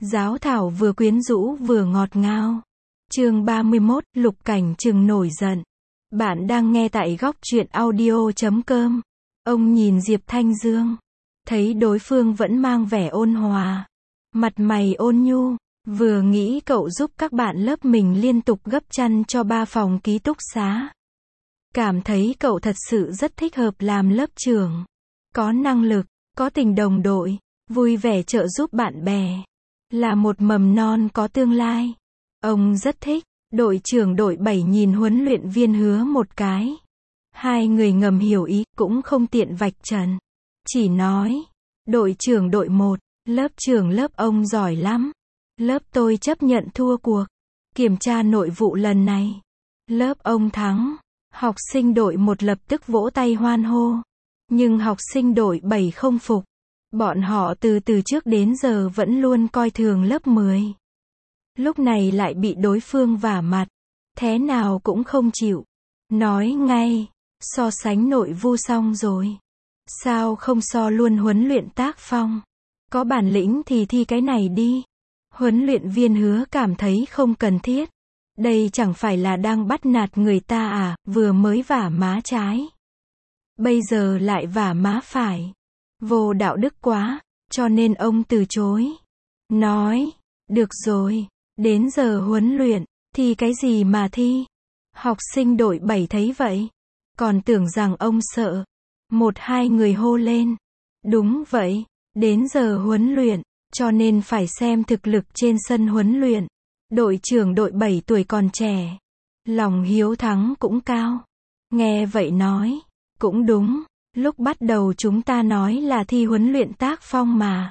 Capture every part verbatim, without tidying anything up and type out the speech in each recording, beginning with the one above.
Giáo thảo vừa quyến rũ vừa ngọt ngào. Chương ba mươi mốt, Lục Cảnh Trừng nổi giận. Bạn đang nghe tại góc truyện audio chấm com. Ông nhìn Diệp Thanh Dương, thấy đối phương vẫn mang vẻ ôn hòa, mặt mày ôn nhu, vừa nghĩ cậu giúp các bạn lớp mình liên tục gấp chăn cho ba phòng ký túc xá. Cảm thấy cậu thật sự rất thích hợp làm lớp trưởng. Có năng lực, có tình đồng đội, vui vẻ trợ giúp bạn bè. Là một mầm non có tương lai. Ông rất thích. Đội trưởng đội bảy nhìn huấn luyện viên Hứa một cái. Hai người ngầm hiểu ý, cũng không tiện vạch trần. Chỉ nói, đội trưởng đội một, lớp trưởng lớp ông giỏi lắm. Lớp tôi chấp nhận thua cuộc. Kiểm tra nội vụ lần này. Lớp ông thắng. Học sinh đội một lập tức vỗ tay hoan hô. Nhưng học sinh đội bảy không phục. Bọn họ từ từ trước đến giờ vẫn luôn coi thường lớp mười. Lúc này lại bị đối phương vả mặt. Thế nào cũng không chịu. Nói ngay, so sánh nội vu xong rồi. Sao không so luôn huấn luyện tác phong? Có bản lĩnh thì thi cái này đi. Huấn luyện viên Hứa cảm thấy không cần thiết. Đây chẳng phải là đang bắt nạt người ta à, vừa mới vả má trái. Bây giờ lại vả má phải. Vô đạo đức quá, cho nên ông từ chối. Nói, được rồi, đến giờ huấn luyện, thì cái gì mà thi? Học sinh đội bảy thấy vậy, còn tưởng rằng ông sợ. Một hai người hô lên. Đúng vậy, đến giờ huấn luyện, cho nên phải xem thực lực trên sân huấn luyện. Đội trưởng đội bảy tuổi còn trẻ, lòng hiếu thắng cũng cao. Nghe vậy nói, cũng đúng, lúc bắt đầu chúng ta nói là thi huấn luyện tác phong mà.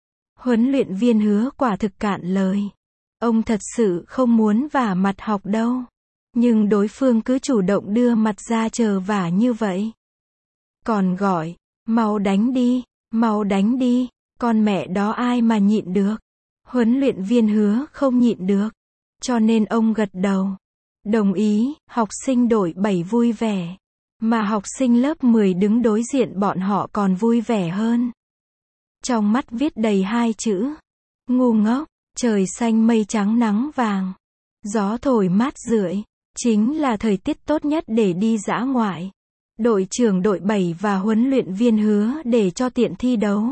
Huấn luyện viên Hứa quả thực cạn lời. Ông thật sự không muốn vả mặt học đâu. Nhưng đối phương cứ chủ động đưa mặt ra chờ vả như vậy. Còn gọi, mau đánh đi, mau đánh đi, con mẹ đó ai mà nhịn được. Huấn luyện viên Hứa không nhịn được. Cho nên ông gật đầu. Đồng ý, học sinh đội bảy vui vẻ. Mà học sinh lớp mười đứng đối diện bọn họ còn vui vẻ hơn. Trong mắt viết đầy hai chữ. Ngu ngốc, trời xanh mây trắng nắng vàng. Gió thổi mát rượi. Chính là thời tiết tốt nhất để đi dã ngoại. Đội trưởng đội bảy và huấn luyện viên Hứa để cho tiện thi đấu.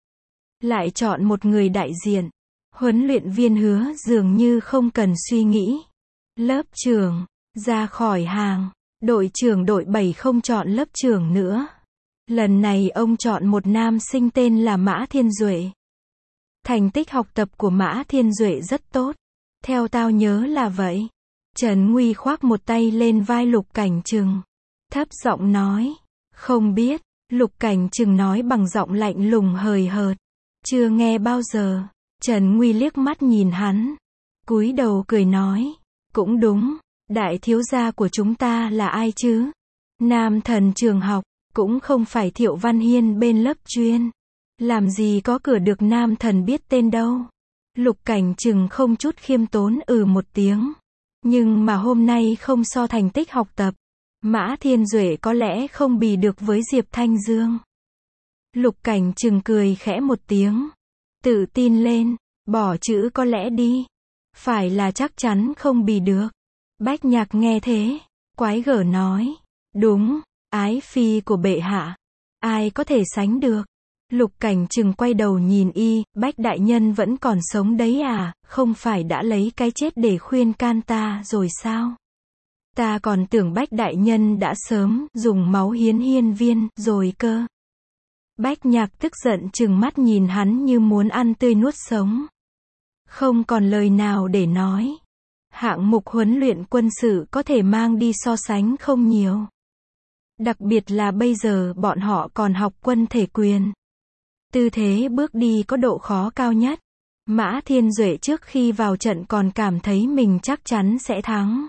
Lại chọn một người đại diện. Huấn luyện viên Hứa dường như không cần suy nghĩ. Lớp trưởng, ra khỏi hàng. Đội trưởng đội bảy không chọn lớp trưởng nữa. Lần này ông chọn một nam sinh tên là Mã Thiên Duệ. Thành tích học tập của Mã Thiên Duệ rất tốt. Theo tao nhớ là vậy. Trần Nguy khoác một tay lên vai Lục Cảnh Trừng. Thấp giọng nói. Không biết. Lục Cảnh Trừng nói bằng giọng lạnh lùng hời hợt. Chưa nghe bao giờ. Trần Nguy liếc mắt nhìn hắn. Cúi đầu cười nói. Cũng đúng. Đại thiếu gia của chúng ta là ai chứ? Nam thần trường học. Cũng không phải Thiệu Văn Hiên bên lớp chuyên. Làm gì có cửa được nam thần biết tên đâu. Lục Cảnh Trừng không chút khiêm tốn ừ một tiếng. Nhưng mà hôm nay không so thành tích học tập. Mã Thiên Duệ có lẽ không bì được với Diệp Thanh Dương. Lục Cảnh Trừng cười khẽ một tiếng. Tự tin lên, bỏ chữ có lẽ đi. Phải là chắc chắn không bì được. Bách Nhạc nghe thế, quái gở nói. Đúng, ái phi của bệ hạ. Ai có thể sánh được. Lục Cảnh Trừng quay đầu nhìn y, Bách đại nhân vẫn còn sống đấy à, không phải đã lấy cái chết để khuyên can ta rồi sao? Ta còn tưởng Bách đại nhân đã sớm dùng máu hiến hiên viên rồi cơ. Bách Nhạc tức giận trừng mắt nhìn hắn như muốn ăn tươi nuốt sống. Không còn lời nào để nói. Hạng mục huấn luyện quân sự có thể mang đi so sánh không nhiều. Đặc biệt là bây giờ bọn họ còn học quân thể quyền. Tư thế bước đi có độ khó cao nhất. Mã Thiên Duệ trước khi vào trận còn cảm thấy mình chắc chắn sẽ thắng.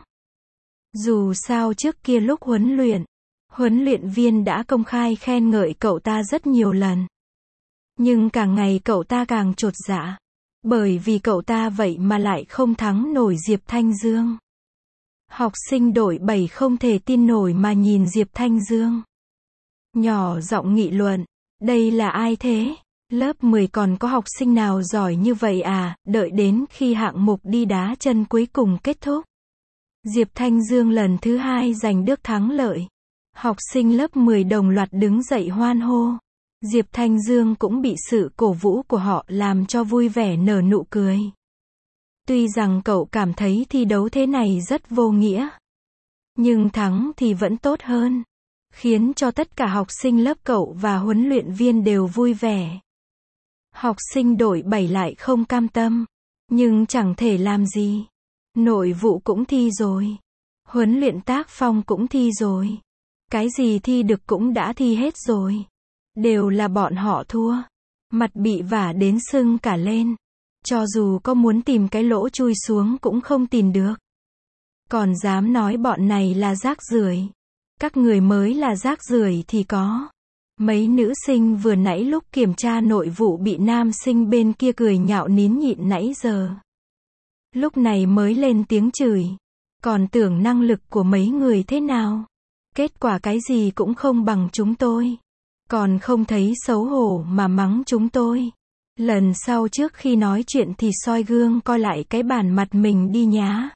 Dù sao trước kia lúc huấn luyện, huấn luyện viên đã công khai khen ngợi cậu ta rất nhiều lần. Nhưng càng ngày cậu ta càng chột dạ. Bởi vì cậu ta vậy mà lại không thắng nổi Diệp Thanh Dương. Học sinh đội bảy không thể tin nổi mà nhìn Diệp Thanh Dương. Nhỏ giọng nghị luận. Đây là ai thế? Lớp mười còn có học sinh nào giỏi như vậy à, đợi đến khi hạng mục đi đá chân cuối cùng kết thúc. Diệp Thanh Dương lần thứ hai giành được thắng lợi. Học sinh lớp mười đồng loạt đứng dậy hoan hô. Diệp Thanh Dương cũng bị sự cổ vũ của họ làm cho vui vẻ nở nụ cười. Tuy rằng cậu cảm thấy thi đấu thế này rất vô nghĩa, nhưng thắng thì vẫn tốt hơn, khiến cho tất cả học sinh lớp cậu và huấn luyện viên đều vui vẻ. Học sinh đội bảy lại không cam tâm, nhưng chẳng thể làm gì. Nội vụ cũng thi rồi, huấn luyện tác phong cũng thi rồi, cái gì thi được cũng đã thi hết rồi. Đều là bọn họ thua, mặt bị vả đến sưng cả lên. Cho dù có muốn tìm cái lỗ chui xuống cũng không tìm được. Còn dám nói bọn này là rác rưởi. Các người mới là rác rưởi thì có. Mấy nữ sinh vừa nãy lúc kiểm tra nội vụ bị nam sinh bên kia cười nhạo nín nhịn nãy giờ. Lúc này mới lên tiếng chửi. Còn tưởng năng lực của mấy người thế nào. Kết quả cái gì cũng không bằng chúng tôi. Còn không thấy xấu hổ mà mắng chúng tôi. Lần sau trước khi nói chuyện thì soi gương coi lại cái bản mặt mình đi nhá.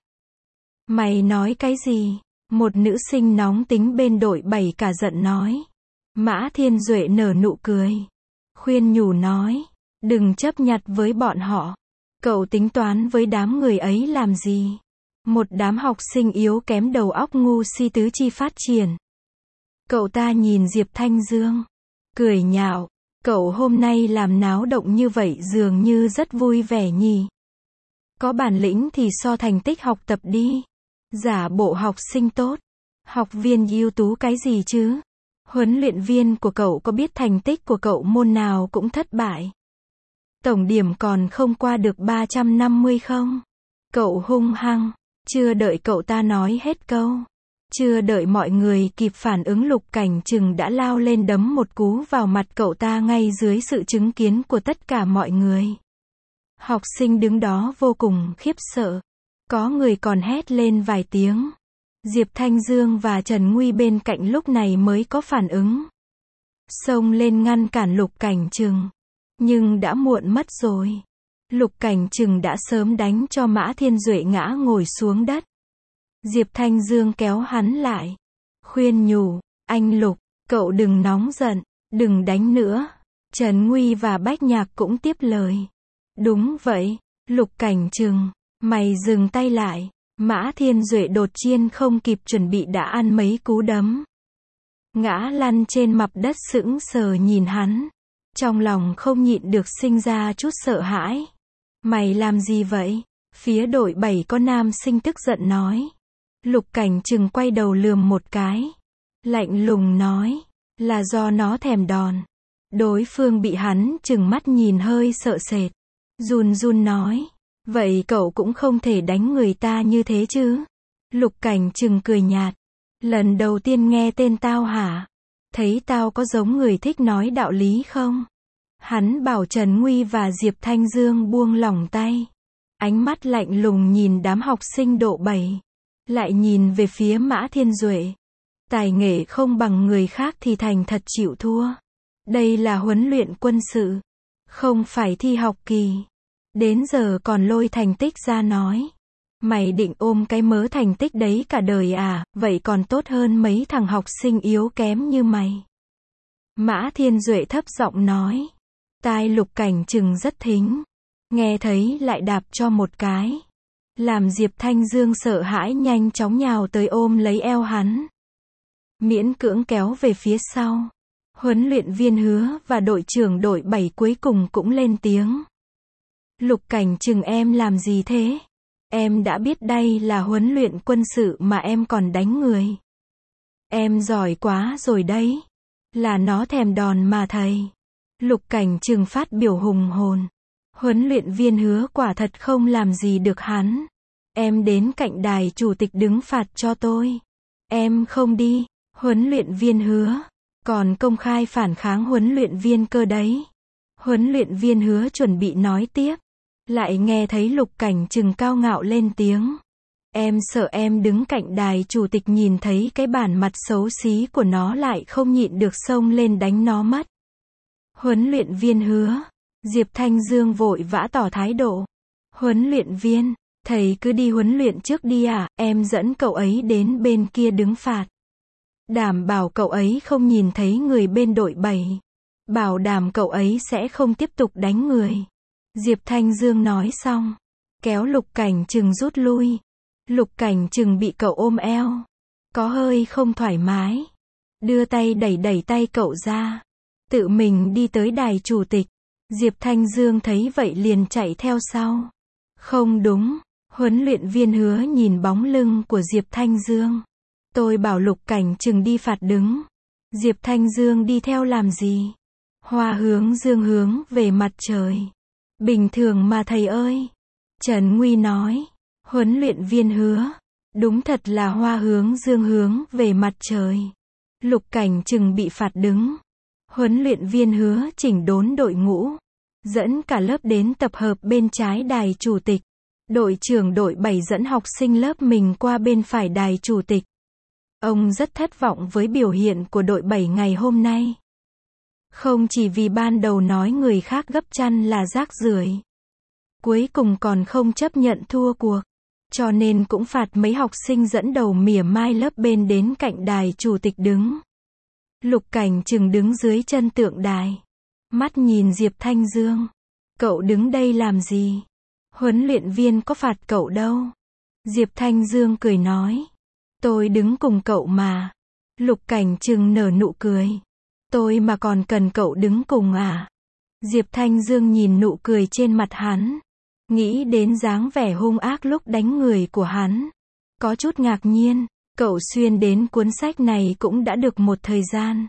Mày nói cái gì? Một nữ sinh nóng tính bên đội bảy cả giận nói. Mã Thiên Duệ nở nụ cười. Khuyên nhủ nói. Đừng chấp nhặt với bọn họ. Cậu tính toán với đám người ấy làm gì? Một đám học sinh yếu kém đầu óc ngu si tứ chi phát triển. Cậu ta nhìn Diệp Thanh Dương. Cười nhạo. Cậu hôm nay làm náo động như vậy dường như rất vui vẻ nhỉ. Có bản lĩnh thì so thành tích học tập đi. Giả bộ học sinh tốt. Học viên ưu tú cái gì chứ? Huấn luyện viên của cậu có biết thành tích của cậu môn nào cũng thất bại. Tổng điểm còn không qua được ba trăm năm mươi không? Cậu hung hăng. Chưa đợi cậu ta nói hết câu. Chưa đợi mọi người kịp phản ứng Lục Cảnh Trừng đã lao lên đấm một cú vào mặt cậu ta ngay dưới sự chứng kiến của tất cả mọi người. Học sinh đứng đó vô cùng khiếp sợ. Có người còn hét lên vài tiếng. Diệp Thanh Dương và Trần Nguy bên cạnh lúc này mới có phản ứng. Xông lên ngăn cản Lục Cảnh Trừng. Nhưng đã muộn mất rồi. Lục Cảnh Trừng đã sớm đánh cho Mã Thiên Duệ ngã ngồi xuống đất. Diệp Thanh Dương kéo hắn lại. Khuyên nhủ, anh Lục, cậu đừng nóng giận, đừng đánh nữa. Trần Nguy và Bách Nhạc cũng tiếp lời. Đúng vậy, Lục Cảnh Trừng, mày dừng tay lại. Mã Thiên Duệ đột nhiên không kịp chuẩn bị đã ăn mấy cú đấm. Ngã lăn trên mặt đất sững sờ nhìn hắn. Trong lòng không nhịn được sinh ra chút sợ hãi. Mày làm gì vậy? Phía đội bảy có nam sinh tức giận nói. Lục Cảnh Trừng quay đầu lườm một cái. Lạnh lùng nói. Là do nó thèm đòn. Đối phương bị hắn trừng mắt nhìn hơi sợ sệt. Run run nói. Vậy cậu cũng không thể đánh người ta như thế chứ? Lục Cảnh Trừng cười nhạt. Lần đầu tiên nghe tên tao hả? Thấy tao có giống người thích nói đạo lý không? Hắn bảo Trần Nguy và Diệp Thanh Dương buông lỏng tay. Ánh mắt lạnh lùng nhìn đám học sinh độ bảy. Lại nhìn về phía Mã Thiên Duệ. Tài nghệ không bằng người khác thì thành thật chịu thua. Đây là huấn luyện quân sự. Không phải thi học kỳ. Đến giờ còn lôi thành tích ra nói. Mày định ôm cái mớ thành tích đấy cả đời à, vậy còn tốt hơn mấy thằng học sinh yếu kém như mày. Mã Thiên Duệ thấp giọng nói. Tai Lục Cảnh Trừng rất thính. Nghe thấy lại đạp cho một cái. Làm Diệp Thanh Dương sợ hãi nhanh chóng nhào tới ôm lấy eo hắn. Miễn cưỡng kéo về phía sau. Huấn luyện viên Hứa và đội trưởng đội bảy cuối cùng cũng lên tiếng. Lục Cảnh Trừng em làm gì thế? Em đã biết đây là huấn luyện quân sự mà em còn đánh người. Em giỏi quá rồi đấy. Là nó thèm đòn mà thầy. Lục Cảnh Trừng phát biểu hùng hồn. Huấn luyện viên Hứa quả thật không làm gì được hắn. Em đến cạnh đài chủ tịch đứng phạt cho tôi. Em không đi. Huấn luyện viên Hứa. Còn công khai phản kháng huấn luyện viên Cơ đấy. Huấn luyện viên Hứa chuẩn bị nói tiếp. Lại nghe thấy Lục Cảnh Trừng cao ngạo lên tiếng. Em sợ em đứng cạnh đài chủ tịch nhìn thấy cái bản mặt xấu xí của nó lại không nhịn được xông lên đánh nó mất. Huấn luyện viên Hứa. Diệp Thanh Dương vội vã tỏ thái độ. Huấn luyện viên, thầy cứ đi huấn luyện trước đi à, em dẫn cậu ấy đến bên kia đứng phạt. Đảm bảo cậu ấy không nhìn thấy người bên đội bảy. Bảo đảm cậu ấy sẽ không tiếp tục đánh người. Diệp Thanh Dương nói xong, kéo Lục Cảnh Trừng rút lui. Lục Cảnh Trừng bị cậu ôm eo, có hơi không thoải mái. Đưa tay đẩy đẩy tay cậu ra, tự mình đi tới đài chủ tịch. Diệp Thanh Dương thấy vậy liền chạy theo sau. Không đúng, huấn luyện viên Hứa nhìn bóng lưng của Diệp Thanh Dương. Tôi bảo Lục Cảnh Trừng đi phạt đứng. Diệp Thanh Dương đi theo làm gì? Hoa hướng dương hướng về mặt trời. Bình thường mà thầy ơi. Trần Nguy nói. Huấn luyện viên Hứa. Đúng thật là hoa hướng dương hướng về mặt trời. Lục Cảnh Trừng bị phạt đứng. Huấn luyện viên Hứa chỉnh đốn đội ngũ, dẫn cả lớp đến tập hợp bên trái đài chủ tịch. Đội trưởng đội bảy dẫn học sinh lớp mình qua bên phải đài chủ tịch. Ông rất thất vọng với biểu hiện của đội bảy ngày hôm nay. Không chỉ vì ban đầu nói người khác gấp chăn là rác rưởi, cuối cùng còn không chấp nhận thua cuộc, cho nên cũng phạt mấy học sinh dẫn đầu mỉa mai lớp bên đến cạnh đài chủ tịch đứng. Lục Cảnh Trừng đứng dưới chân tượng đài, mắt nhìn Diệp Thanh Dương. Cậu đứng đây làm gì? Huấn luyện viên có phạt cậu đâu. Diệp Thanh Dương cười nói. Tôi đứng cùng cậu mà. Lục Cảnh Trừng nở nụ cười. Tôi mà còn cần cậu đứng cùng à? Diệp Thanh Dương nhìn nụ cười trên mặt hắn, nghĩ đến dáng vẻ hung ác lúc đánh người của hắn, có chút ngạc nhiên. Cậu xuyên đến cuốn sách này cũng đã được một thời gian.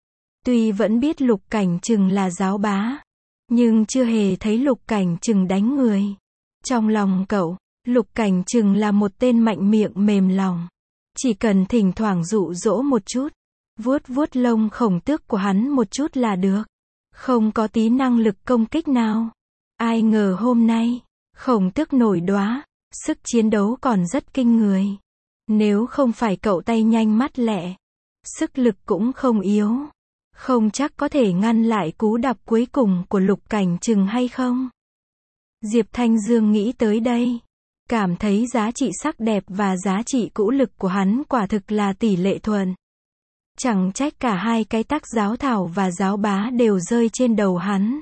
Tuy vẫn biết Lục Cảnh Trừng là giáo bá, nhưng chưa hề thấy Lục Cảnh Trừng đánh người. Trong lòng cậu, Lục Cảnh Trừng là một tên mạnh miệng mềm lòng. Chỉ cần thỉnh thoảng dụ dỗ một chút, vuốt vuốt lông khổng tước của hắn một chút là được. Không có tí năng lực công kích nào. Ai ngờ hôm nay, khổng tước nổi đoá, sức chiến đấu còn rất kinh người. Nếu không phải cậu tay nhanh mắt lẹ, sức lực cũng không yếu, không chắc có thể ngăn lại cú đạp cuối cùng của Lục Cảnh Trừng hay không. Diệp Thanh Dương nghĩ tới đây, cảm thấy giá trị sắc đẹp và giá trị cũ lực của hắn quả thực là tỷ lệ thuận. Chẳng trách cả hai cái tắc giáo thảo và giáo bá đều rơi trên đầu hắn.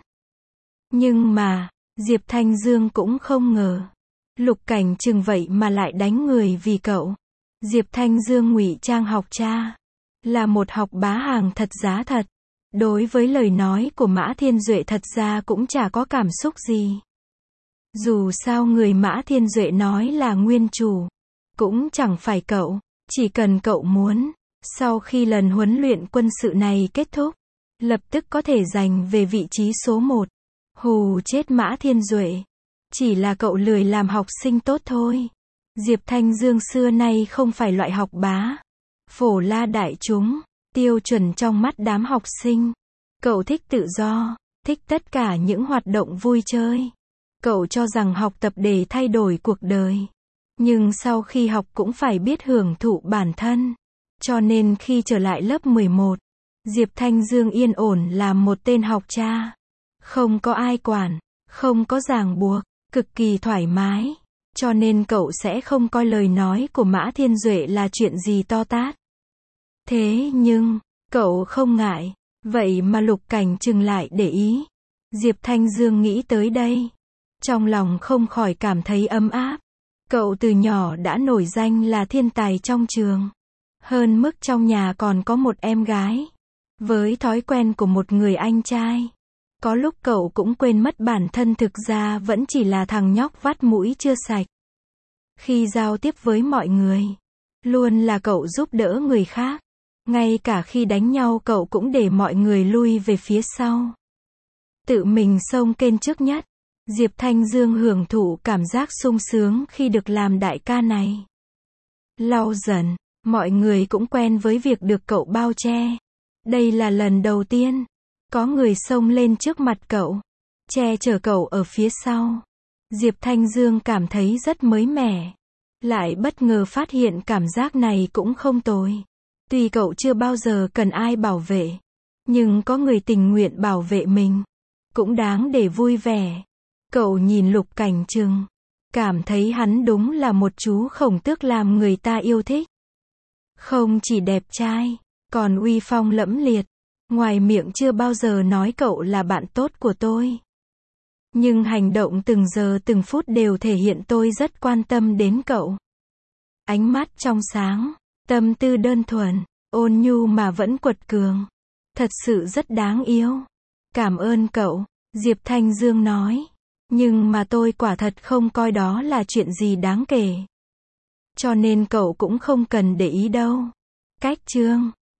Nhưng mà, Diệp Thanh Dương cũng không ngờ, Lục Cảnh Trừng vậy mà lại đánh người vì cậu. Diệp Thanh Dương ngụy trang học cha, là một học bá hàng thật giá thật. Đối với lời nói của Mã Thiên Duệ thật ra cũng chả có cảm xúc gì. Dù sao người Mã Thiên Duệ nói là nguyên chủ, cũng chẳng phải cậu, chỉ cần cậu muốn, sau khi lần huấn luyện quân sự này kết thúc, lập tức có thể giành về vị trí số một. Hù chết Mã Thiên Duệ. Chỉ là cậu lười làm học sinh tốt thôi. Diệp Thanh Dương xưa nay không phải loại học bá, phổ la đại chúng, tiêu chuẩn trong mắt đám học sinh. Cậu thích tự do, thích tất cả những hoạt động vui chơi. Cậu cho rằng học tập để thay đổi cuộc đời. Nhưng sau khi học cũng phải biết hưởng thụ bản thân. Cho nên khi trở lại lớp mười một, Diệp Thanh Dương yên ổn làm một tên học cha. Không có ai quản, không có ràng buộc, cực kỳ thoải mái. Cho nên cậu sẽ không coi lời nói của Mã Thiên Duệ là chuyện gì to tát. Thế nhưng, cậu không ngại, vậy mà Lục Cảnh Trừng lại để ý. Diệp Thanh Dương nghĩ tới đây, trong lòng không khỏi cảm thấy ấm áp. Cậu từ nhỏ đã nổi danh là thiên tài trong trường. Hơn mức trong nhà còn có một em gái. Với thói quen của một người anh trai, có lúc cậu cũng quên mất bản thân thực ra vẫn chỉ là thằng nhóc vắt mũi chưa sạch. Khi giao tiếp với mọi người, luôn là cậu giúp đỡ người khác. Ngay cả khi đánh nhau cậu cũng để mọi người lui về phía sau. Tự mình xông kênh trước nhất. Diệp Thanh Dương hưởng thụ cảm giác sung sướng khi được làm đại ca này. Lâu dần, mọi người cũng quen với việc được cậu bao che. Đây là lần đầu tiên, có người xông lên trước mặt cậu, che chở cậu ở phía sau. Diệp Thanh Dương cảm thấy rất mới mẻ. Lại bất ngờ phát hiện cảm giác này cũng không tồi. Tuy cậu chưa bao giờ cần ai bảo vệ, Nhưng có người tình nguyện bảo vệ mình, cũng đáng để vui vẻ. Cậu nhìn Lục Cảnh Trừng, cảm thấy hắn đúng là một chú khổng tước làm người ta yêu thích. Không chỉ đẹp trai, còn uy phong lẫm liệt. Ngoài miệng chưa bao giờ nói cậu là bạn tốt của tôi. Nhưng hành động từng giờ từng phút đều thể hiện tôi rất quan tâm đến cậu. Ánh mắt trong sáng, tâm tư đơn thuần, ôn nhu mà vẫn quật cường. Thật sự rất đáng yêu. Cảm ơn cậu, Diệp Thanh Dương nói. Nhưng mà tôi quả thật không coi đó là chuyện gì đáng kể. Cho nên cậu cũng không cần để ý đâu. Cách chương